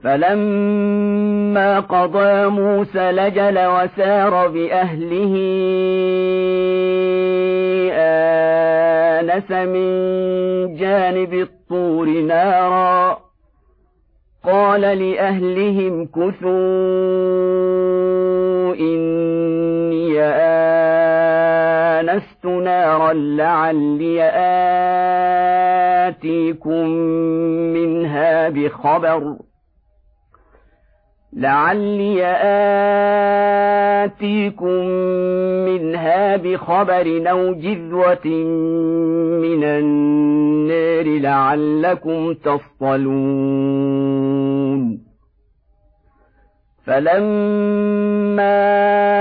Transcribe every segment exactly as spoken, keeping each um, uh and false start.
فلما قضى موسى الأجل وسار بأهله آنس من جانب الطور نارا قال لأهلهم كثوا إني آنست نارا لعلي آتيكم منها بخبر لعلي آتيكم منها بخبر أو جذوة من النار لعلكم تصطلون فلما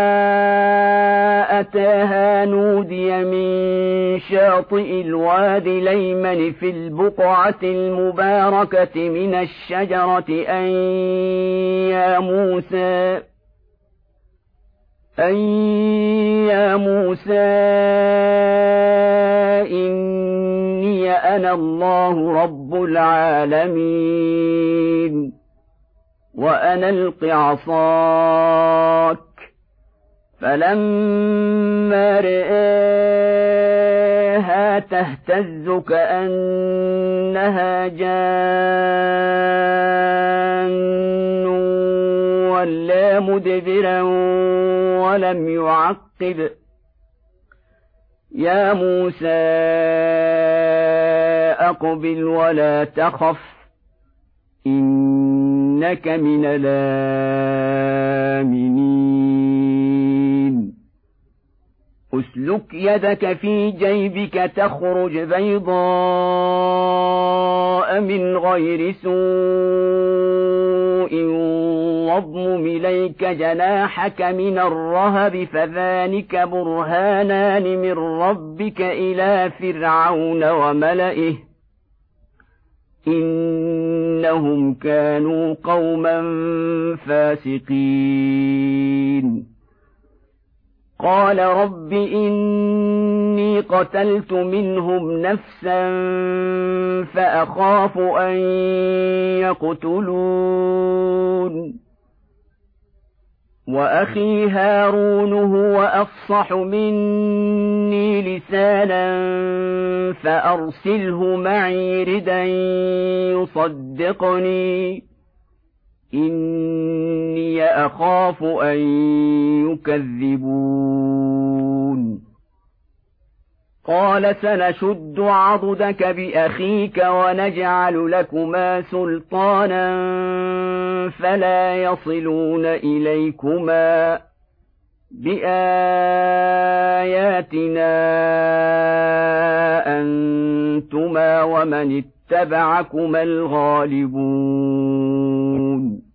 أتاها نودي من شاطئ الوادي الأيمن في البقعة المباركة من الشجرة أن يا موسى أن يا موسى إني أنا الله رب العالمين وأن ألق عصاك فلما رآها تهتز كأنها جان ولا مدبرا ولم يعقب يا موسى أقبل ولا تخف إنك من الآمنين أسلك يدك في جيبك تخرج بيضاء من غير سوء واضمم إليك جناحك من الرهب فذلك برهانان من ربك إلى فرعون وملئه إنهم كانوا قوما فاسقين قال رب إني قتلت منهم نفسا فأخاف أن يقتلون وأخي هارون هو أفصح مني لسانا فأرسله معي ردا يصدقني إني أخاف أن يكذبون قال سنشد عضدك بأخيك ونجعل لكما سلطانا فلا يصلون إليكما بآياتنا أنتما ومن اتبعكما الغالبون